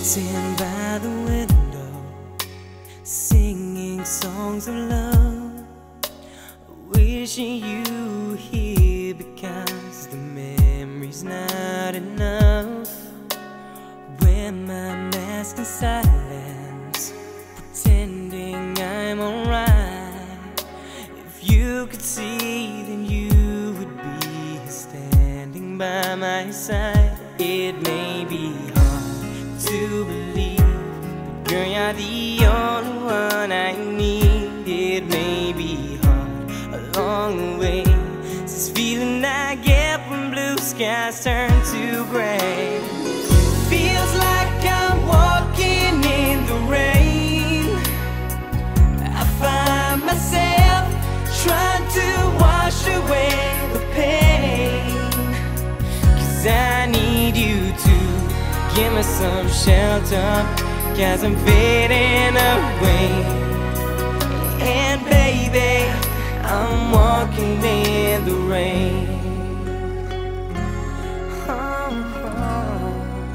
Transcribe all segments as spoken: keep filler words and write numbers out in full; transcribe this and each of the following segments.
Sitting by the window, singing songs of love, wishing you were here because the memory's not enough. Wear my mask in silence, pretending I'm alright. If you could see, then you would be here standing by my side. It may be hard to believe, but girl, you're the only one I need. It may be hard along the way, this feeling I get when blue skies turn to gray. Feels like I'm walking in the rain. I find myself trying to wash away the pain, 'cause I need you to give me some shelter, 'cause I'm fading away. And baby, I'm walking in the rain. Oh, oh.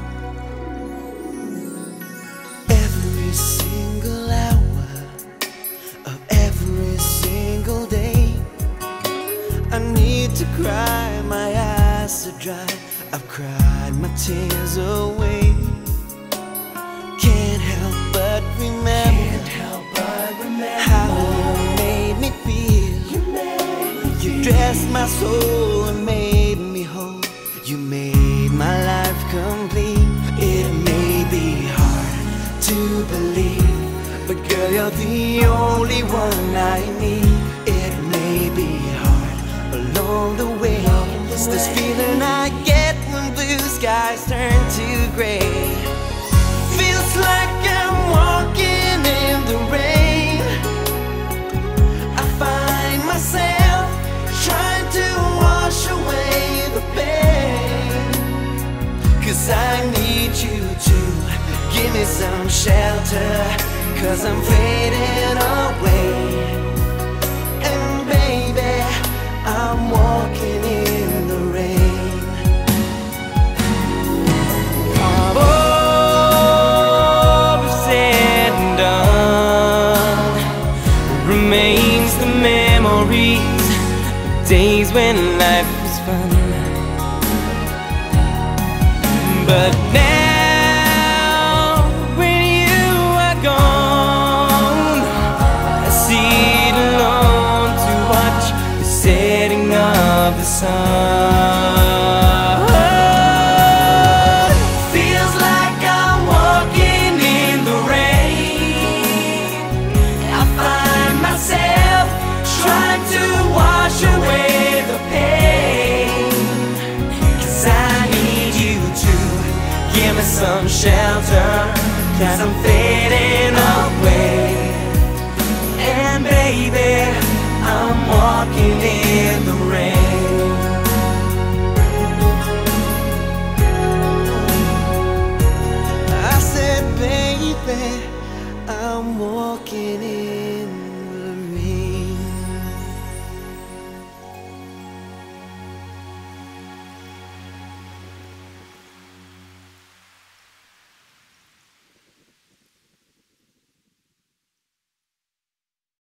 Every single hour of every single day, I need to cry, my eyes are dry, I've cried my tears away. Can't help but remember, Can't help but remember how you made me feel. You, made me you dressed my soul and made me whole. You made my life complete. It may be hard to believe, but girl, you're the only one I need. It may be hard along the way, it's this feeling I get when blue skies turn to gray. Feels like I'm walking in the rain. I find myself trying to wash away the pain, 'cause I need you to give me some shelter, 'cause I'm fading away. And baby, I'm walking in the rain. All said and done, remains the memories, the days when life was fun. But now, when you are gone, I sit alone to watch the setting of the sun. Feels like I'm walking in the rain. I find myself trying to wash away the pain, 'cause I need you to give me some shelter, 'cause I'm fading away. And baby, I'm walking in the rain. I said, baby, I'm walking in